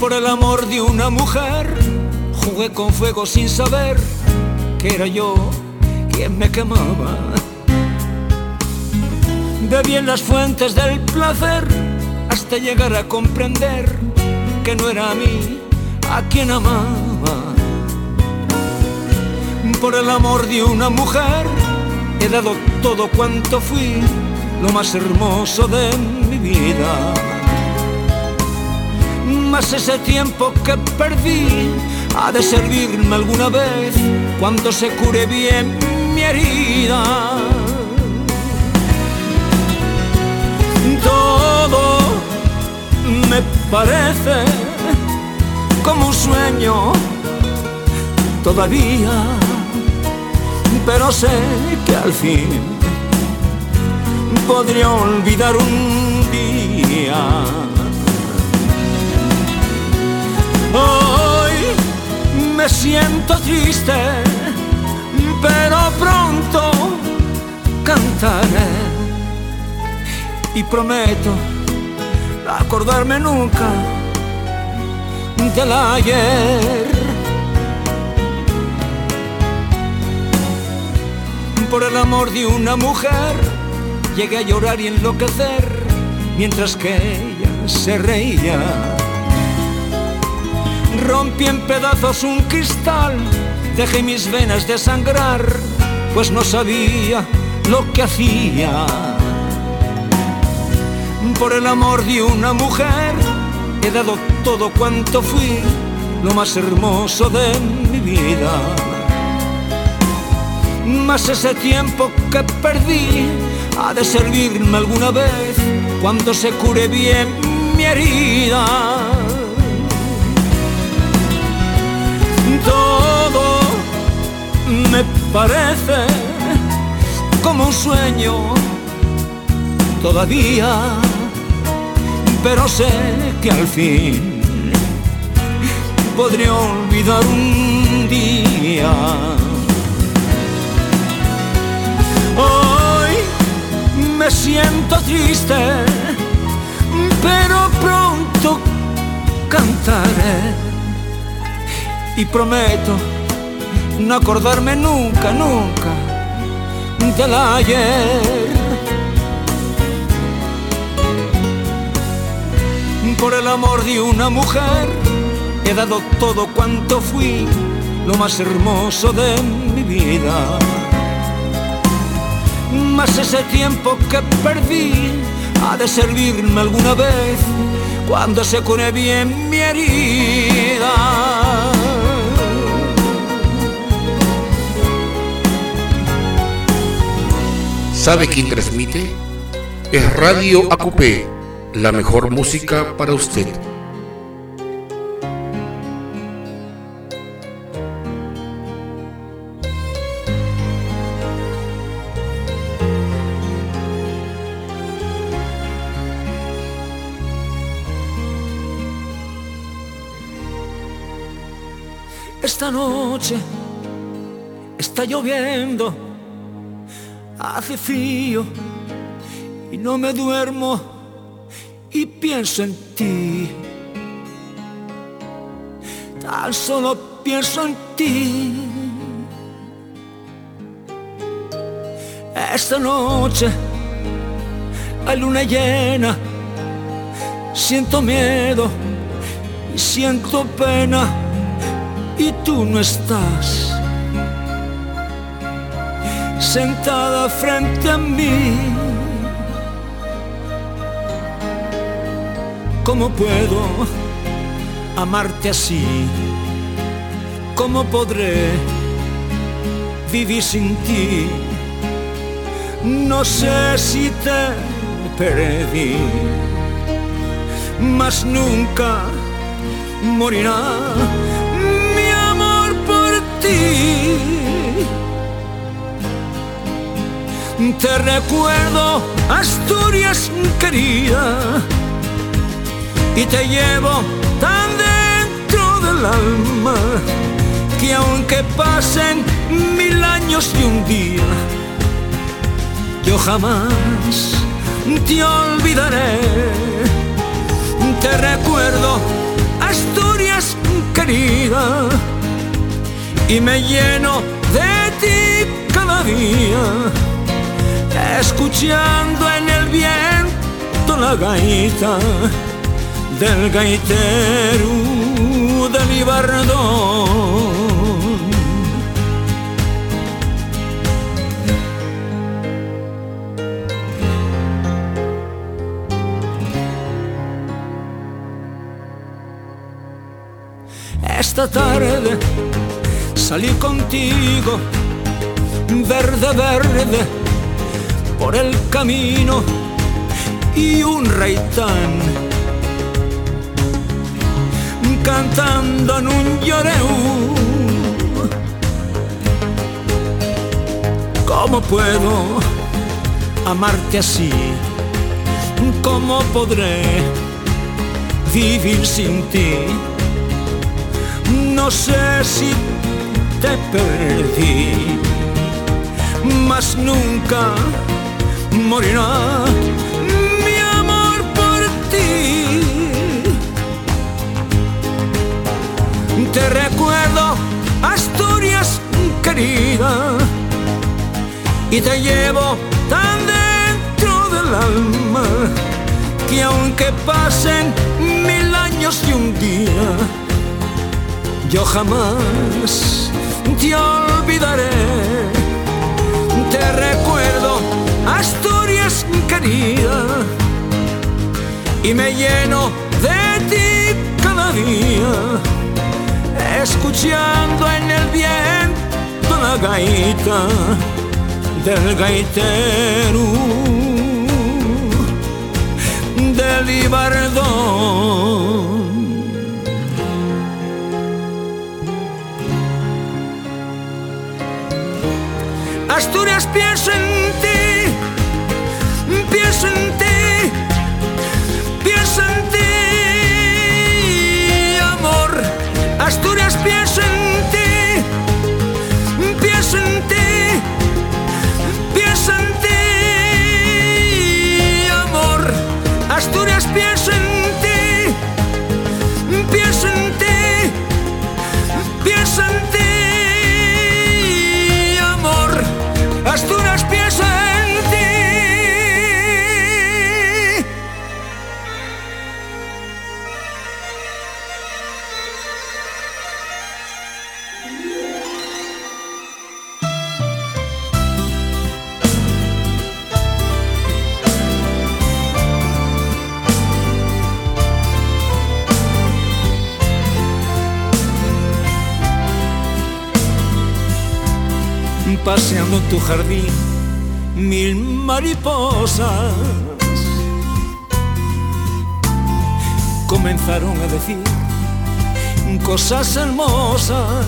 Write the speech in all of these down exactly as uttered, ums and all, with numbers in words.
Por el amor de una mujer jugué con fuego sin saber que era yo quien me quemaba. Bebí en las fuentes del placer hasta llegar a comprender que no era a mí a quien amaba. Por el amor de una mujer he dado todo cuanto fui, lo más hermoso de mi vida. Mas ese tiempo que perdí ha de servirme alguna vez cuando se cure bien mi herida. Todo me parece como un sueño todavía, pero sé que al fin podría olvidar un día. Hoy me siento triste, pero pronto cantaré y prometo acordarme nunca del ayer. Por el amor de una mujer llegué a llorar y enloquecer mientras que ella se reía. Rompí en pedazos un cristal, dejé mis venas desangrar, pues no sabía lo que hacía. Por el amor de una mujer he dado todo cuanto fui, lo más hermoso de mi vida. Mas ese tiempo que perdí ha de servirme alguna vez cuando se cure bien mi herida. Todo me parece como un sueño todavía, pero sé que al fin podré olvidar un día. Hoy me siento triste, pero pronto cantaré y prometo no acordarme nunca, nunca del ayer. Por el amor de una mujer he dado todo cuanto fui, lo más hermoso de mi vida. Mas ese tiempo que perdí ha de servirme alguna vez cuando se cure bien mi herida. ¿Sabe quién transmite? Es Radio A Q P, la mejor música para usted. Esta noche está lloviendo, hace frío y no me duermo y pienso en ti. Tan solo pienso en ti. Esta noche hay luna llena, siento miedo y siento pena y tú no estás sentada frente a mí. ¿Cómo puedo amarte así? ¿Cómo podré vivir sin ti? No sé si te perdí, mas nunca morirá mi amor por ti. Te recuerdo, Asturias querida, y te llevo tan dentro del alma que aunque pasen mil años y un día, yo jamás te olvidaré. Te recuerdo, Asturias querida, y me lleno de ti cada día, escuchando en el viento la gaita del gaitero del Ibardón. Esta tarde salí contigo, verde, verde, por el camino, y un reitán cantando en un lloreu. ¿Cómo puedo amarte así? ¿Cómo podré vivir sin ti? No sé si te perdí, mas nunca morirá mi amor por ti. Te recuerdo, Asturias querida, y te llevo tan dentro del alma que aunque pasen mil años y un día, yo jamás te olvidaré. Te recuerdo, Asturias querida, y me lleno de ti cada día, escuchando en el viento la gaita del gaitero del Ibardón. Asturias, pienso en ti, pienso en ti, pienso en ti, amor. Asturias, pienso en ti, pienso en ti, pienso en ti, amor. Asturias, pienso en ti, pienso en ti, pienso en ti, amor. Asturias, pienso en ti. Paseando en tu jardín, mil mariposas comenzaron a decir cosas hermosas.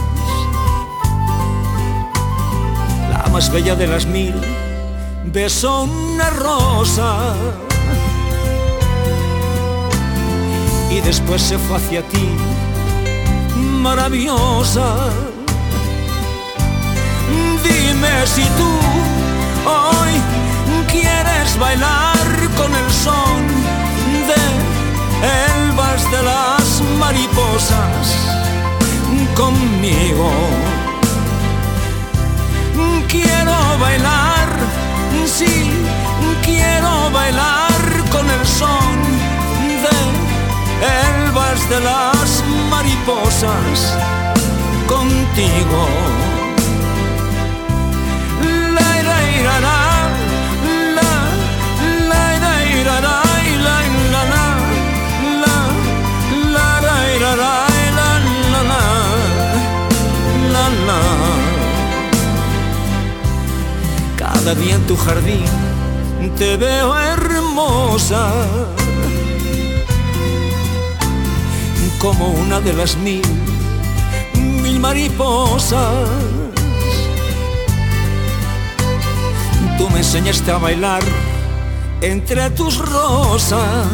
La más bella de las mil besó una rosa y después se fue hacia ti, maravillosa. Dime si tú hoy quieres bailar con el son de el vals de las mariposas conmigo. Quiero bailar, sí, quiero bailar con el son de el vals de las mariposas contigo. La, la, la, la, la, la, la, la, la, la. Cada día en tu jardín te veo hermosa, como una de las mil, mil mariposas. Tú me enseñaste a bailar entre tus rosas.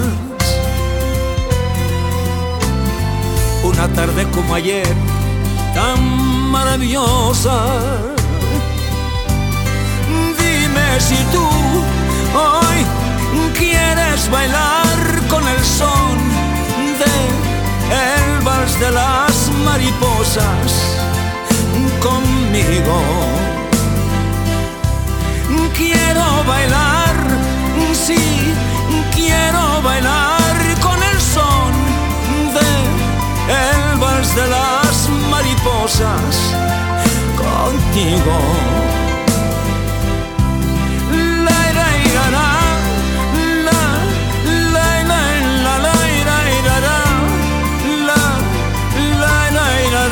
Una tarde como ayer, tan maravillosa. Dime si tú hoy quieres bailar con el son de mariposas conmigo. Quiero bailar, sí, quiero bailar con el son de el vals de las mariposas contigo. La la la la la la la la la la la la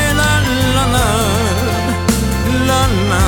la la.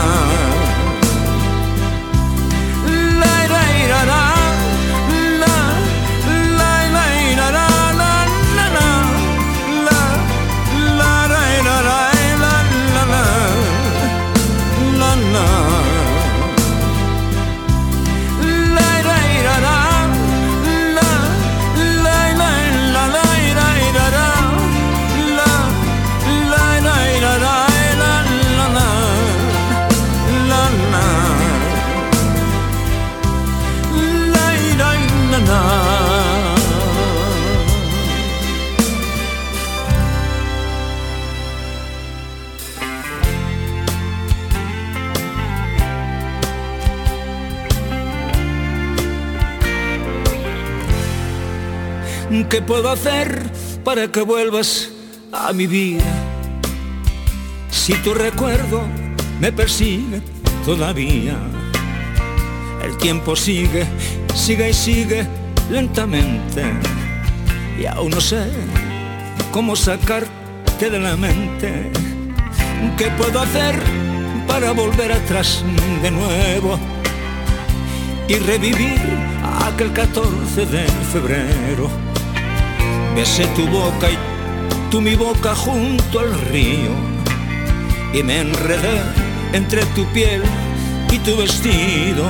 ¿Qué puedo hacer para que vuelvas a mi vida? Si tu recuerdo me persigue todavía. El tiempo sigue, sigue y sigue lentamente, y aún no sé cómo sacarte de la mente. ¿Qué puedo hacer para volver atrás de nuevo y revivir aquel catorce de febrero? Besé tu boca y tú mi boca junto al río, y me enredé entre tu piel y tu vestido.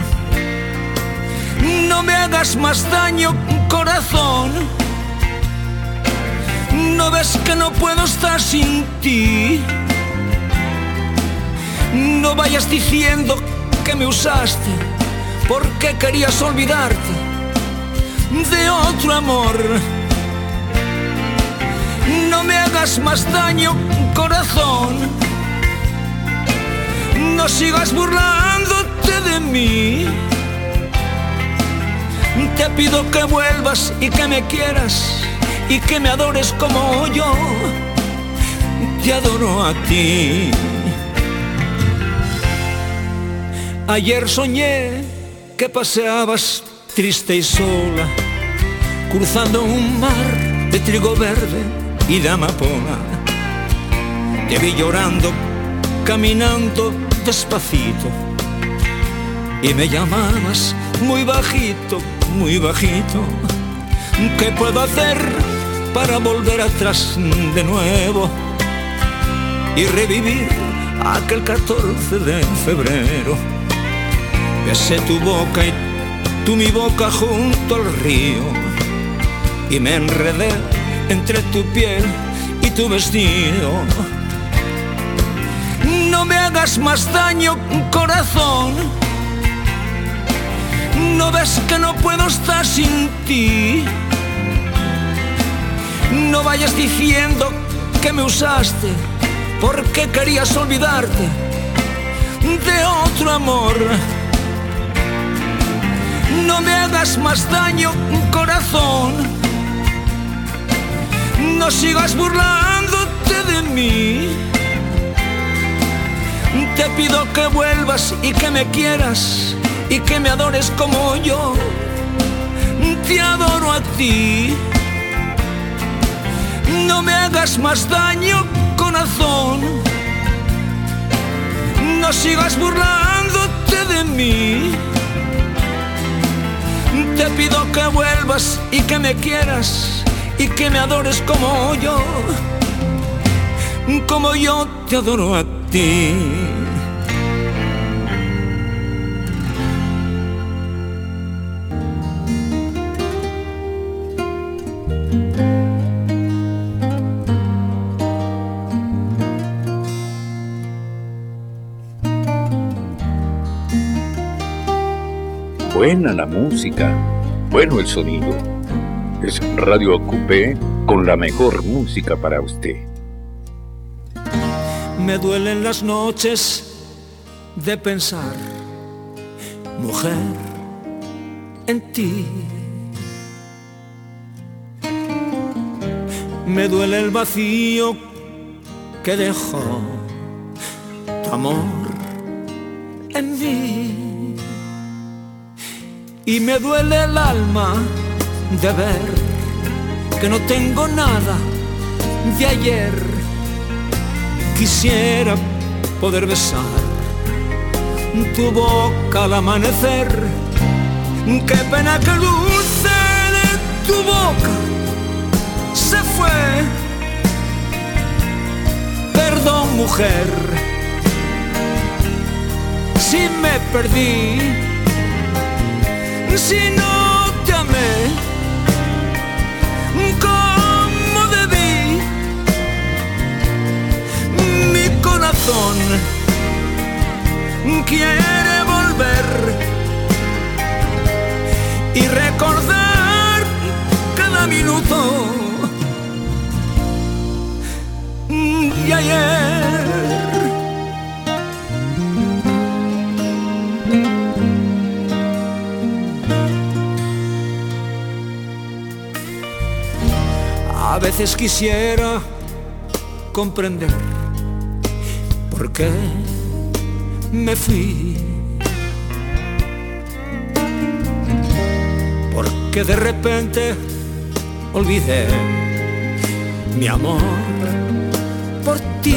No me hagas más daño, corazón. ¿No ves que no puedo estar sin ti? No vayas diciendo que me usaste porque querías olvidarte de otro amor. No me hagas más daño, corazón. No sigas burlándote de mí. Te pido que vuelvas y que me quieras y que me adores como yo te adoro a ti. Ayer soñé que paseabas triste y sola, cruzando un mar de trigo verde y de amapola. Te vi llorando, caminando despacito, y me llamabas muy bajito, muy bajito. ¿Qué puedo hacer para volver atrás de nuevo y revivir aquel catorce de febrero? Besé tu boca y tú mi boca junto al río, y me enredé entre tu piel y tu vestido. No me hagas más daño, corazón. ¿No ves que no puedo estar sin ti? No vayas diciendo que me usaste porque querías olvidarte de otro amor. No me hagas más daño, corazón. No sigas burlándote de mí. Te pido que vuelvas y que me quieras y que me adores como yo te adoro a ti. No me hagas más daño, corazón. No sigas burlándote de mí. Te pido que vuelvas y que me quieras y que me adores como yo, como yo te adoro a ti. Buena la música, bueno el sonido. Es Radio Acupé con la mejor música para usted. Me duelen las noches de pensar, mujer, en ti. Me duele el vacío que dejó tu amor en mí. Y me duele el alma de ver que no tengo nada de ayer. Quisiera poder besar tu boca al amanecer. Qué pena que el dulce de tu boca se fue. Perdón, mujer, si me perdí, si no te amé como debí. Mi corazón quiere volver y recordar cada minuto de ayer. A veces quisiera comprender por qué me fui, porque de repente olvidé mi amor por ti,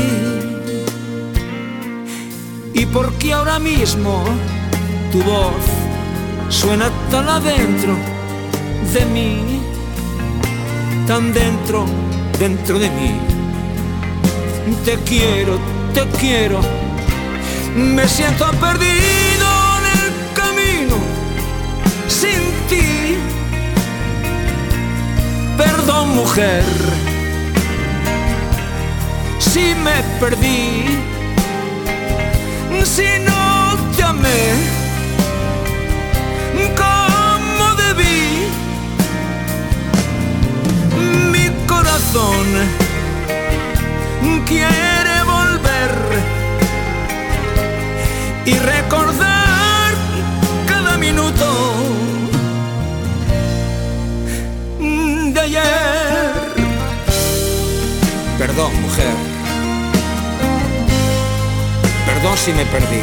y porque ahora mismo tu voz suena tan adentro de mí, tan dentro, dentro de mí. Te quiero, te quiero, me siento perdido en el camino sin ti. Perdón, mujer, si me perdí, si no te amé como debí. Mi corazón quiere volver y recordar cada minuto de ayer. Perdón, mujer, perdón si me perdí,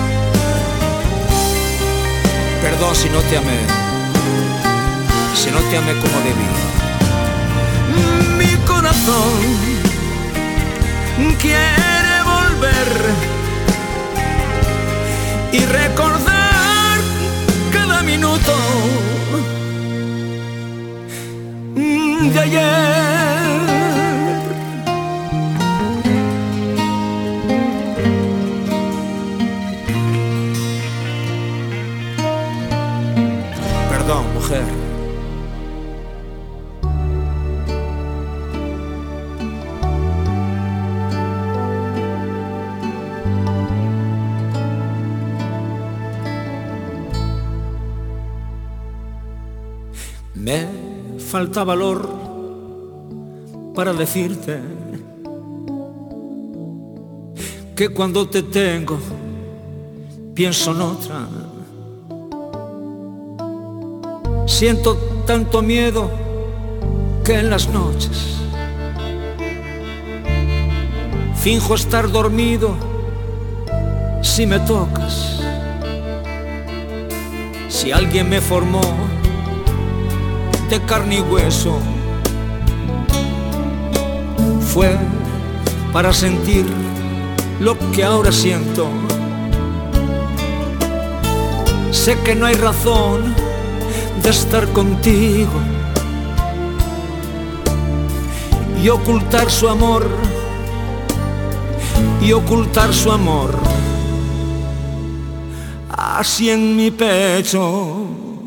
perdón si no te amé, si no te amé como debí. Mi corazón quiere volver y recordar cada minuto de ayer. Perdón, mujer. Me falta valor para decirte que cuando te tengo pienso en otra. Siento tanto miedo que en las noches finjo estar dormido si me tocas. Si alguien me formó de carne y hueso, fue para sentir lo que ahora siento. Sé que no hay razón de estar contigo y ocultar su amor, y ocultar su amor así en mi pecho.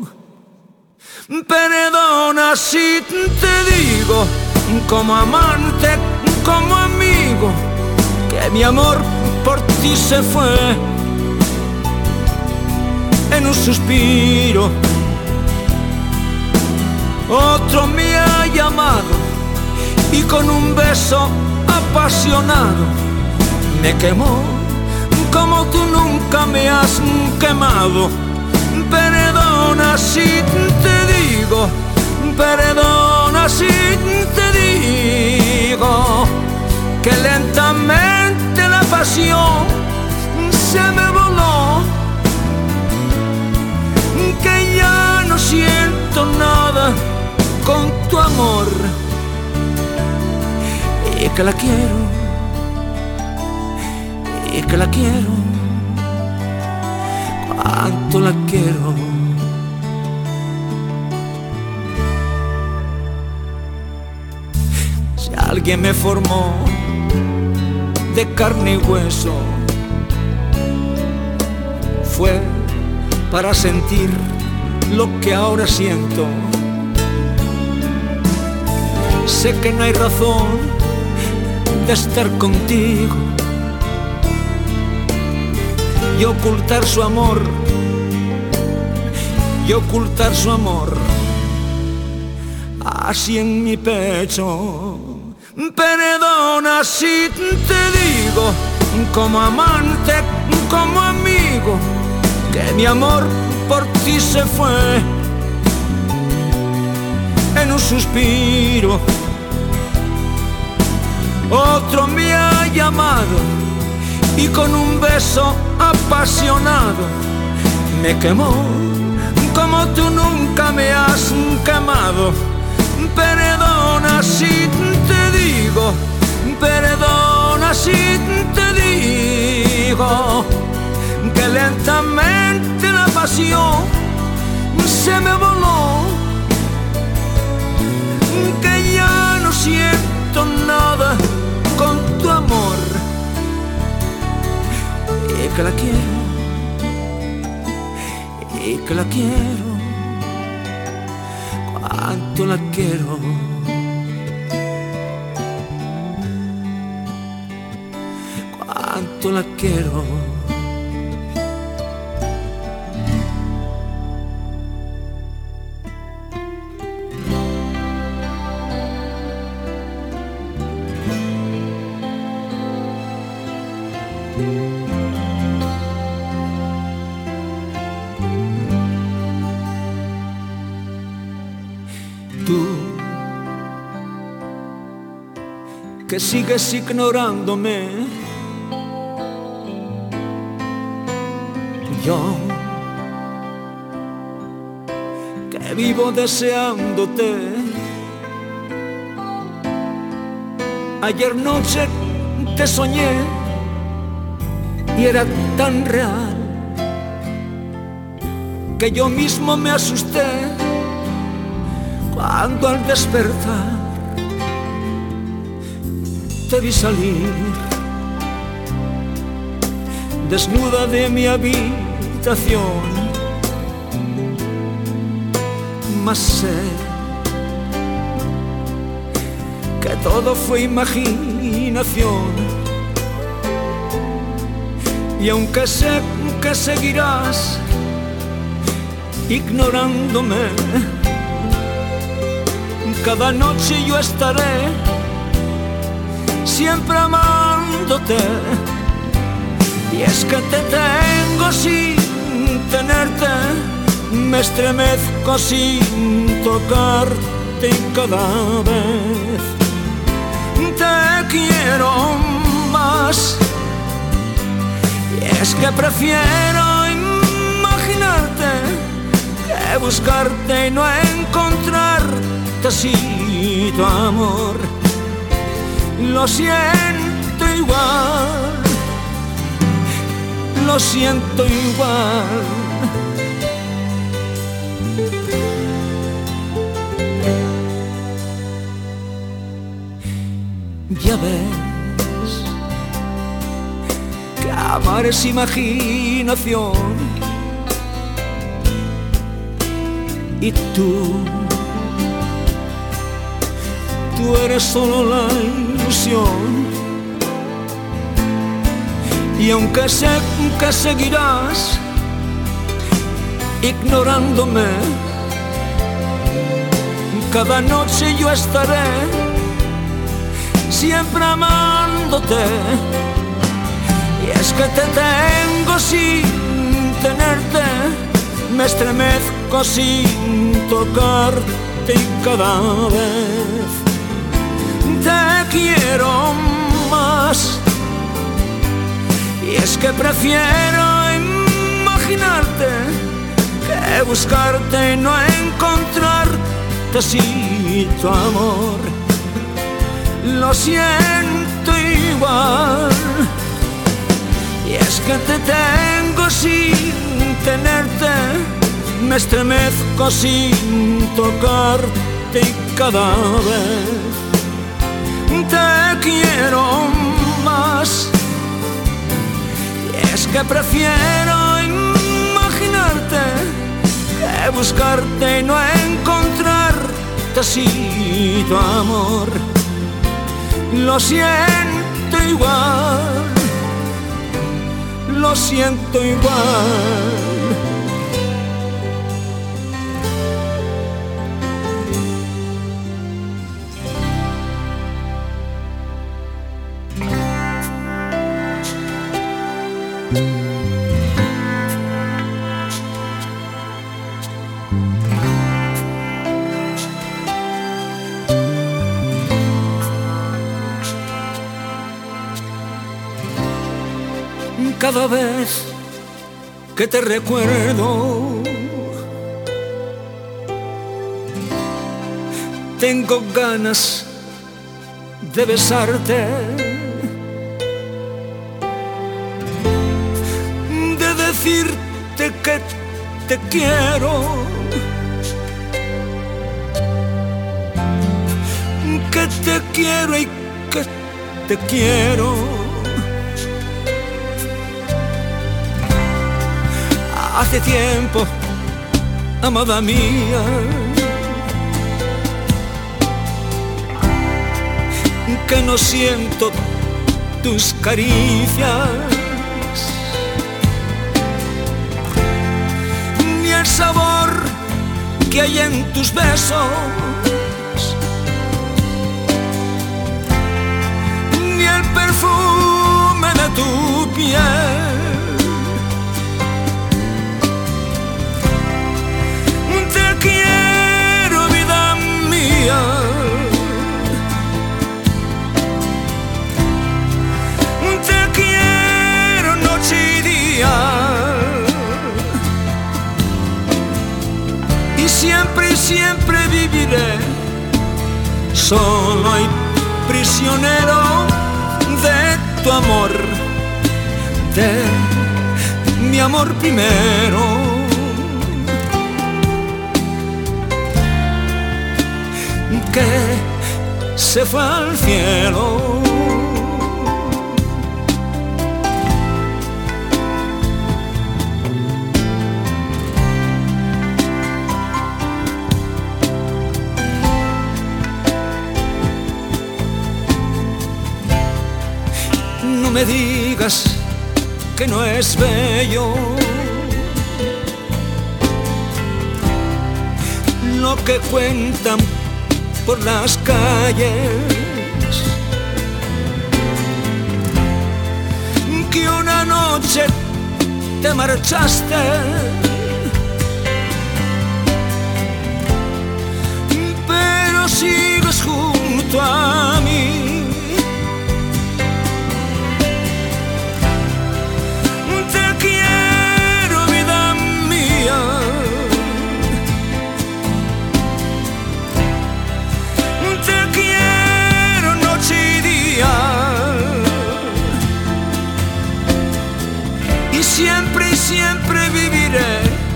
Perdona si te digo, como amante, como amigo, que mi amor por ti se fue en un suspiro. Otro me ha llamado y con un beso apasionado me quemó como tú nunca me has quemado. Perdona si te digo, perdona si te digo que lentamente la pasión se me voló, que ya no siento nada con tu amor y que la quiero, y que la quiero, cuánto la quiero. Si alguien me formó de carne y hueso, fue para sentir lo que ahora siento. Sé que no hay razón de estar contigo y ocultar su amor, y ocultar su amor así en mi pecho. Perdona si te digo, como amante, como amigo, que mi amor por ti se fue en un suspiro. Otro me ha llamado y con un beso apasionado me quemó como tú nunca me has quemado. Perdona si te digo, perdona si te digo que lentamente la pasión se me voló, que ya no siento nada con tu amor y que la quiero, y que la quiero, cuánto la quiero. Cuánto la quiero. Tú que sigues ignorándome, yo que vivo deseándote. Ayer noche te soñé y era tan real que yo mismo me asusté cuando al despertar te vi salir desnuda de mi habitación, mas sé que todo fue imaginación, y aunque sé que seguirás ignorándome, cada noche yo estaré siempre amándote. Y es que te tengo sin tenerte, me estremezco sin tocarte y cada vez te quiero más. Y es que prefiero imaginarte que buscarte y no encontrarte así, tu amor. Lo siento igual, lo siento igual. Ya ves que amar es imaginación, y tú, tú eres solo la ilusión. Y aunque sé que seguirás ignorándome, cada noche yo estaré siempre amándote. es que te tengo sin tenerte, me estremezco sin tocarte y cada vez te quiero más. Y es que prefiero imaginarte que buscarte y no encontrarte así, tu amor. Lo siento igual. Y es que te tengo sin tenerte, me estremezco sin tocarte y cada vez te quiero más. Y es que prefiero imaginarte que buscarte y no encontrarte así, tu amor. Lo siento igual. Lo siento igual. Cada vez que te recuerdo, tengo ganas de besarte, de decirte que te quiero, que te quiero y que te quiero. Hace tiempo, amada mía, que no siento tus caricias, ni el sabor que hay en tus besos, ni el perfume de tu piel. Quiero, vida mía, te quiero noche y día, y siempre y siempre viviré solo y prisionero de tu amor, de mi amor primero. Que se fue al cielo. No me digas que no es bello lo que cuentan por las calles, que una noche te marchaste, pero sigues junto a mí. Te quiero, vida mía, te quiero noche y día, y siempre y siempre viviré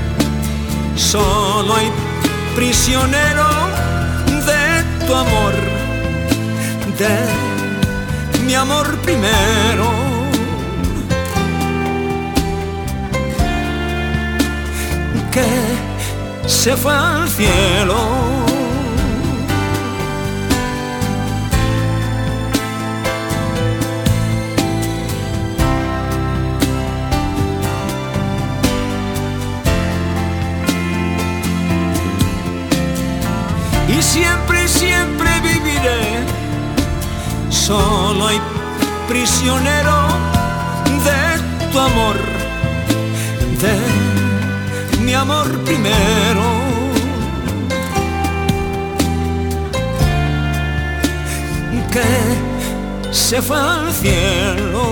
solo y prisionero de tu amor, de mi amor primero. Que se fue al cielo. Y siempre, siempre viviré solo y prisionero de tu amor, de mi amor primero. Que se fue al cielo.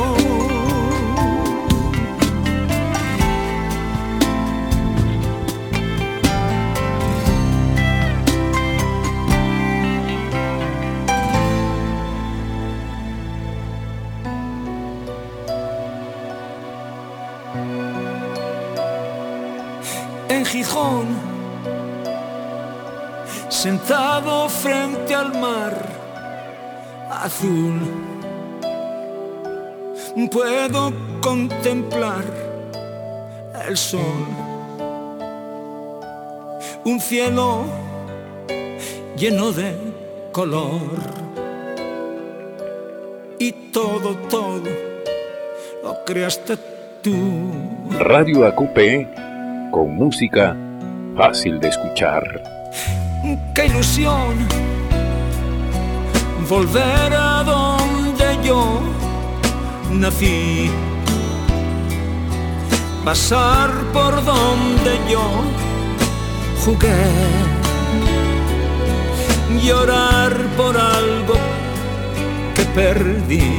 En Gijón, sentado frente al mar azul, puedo contemplar el sol, un cielo lleno de color, y todo, todo lo creaste tú. Radio A Q P, con música fácil de escuchar. ¡Qué ilusión! Volver a donde yo nací, pasar por donde yo jugué, llorar por algo que perdí,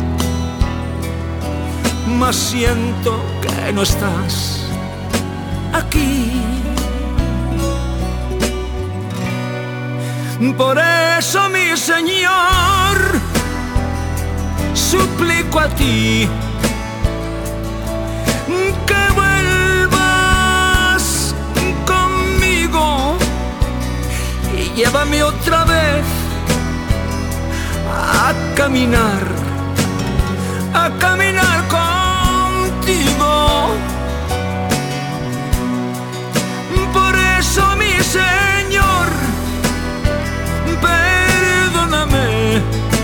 mas siento que no estás aquí. Por eso, mi Señor, suplico a ti que vuelvas conmigo y llévame otra vez a caminar, a caminar contigo. Por eso, mi Señor, perdóname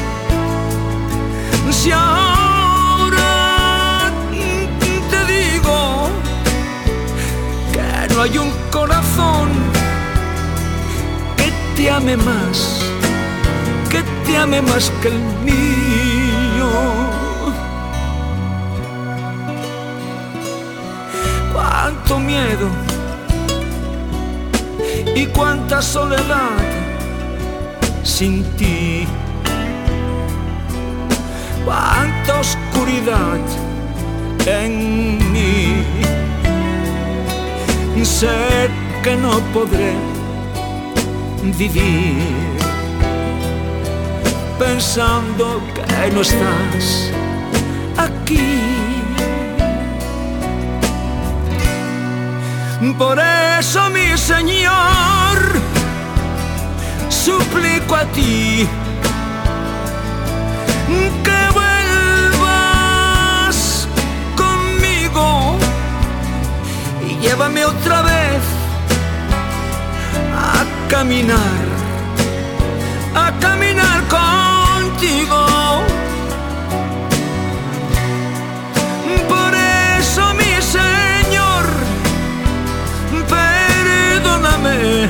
si ahora te digo que no hay un corazón que te ame más, que te ame más que el mío. Cuánto miedo y cuánta soledad sin ti, cuánta oscuridad en mí. Sé que no podré vivir pensando que no estás aquí. Por eso, mi Señor, suplico a ti que vuelvas conmigo y llévame otra vez a caminar, a caminar contigo. Por eso, mi Señor, perdóname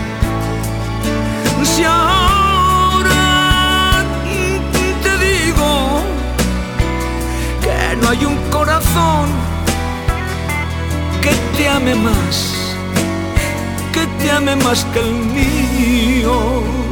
si ahora te digo que no hay un corazón que te ame más, que te ame más que el mío.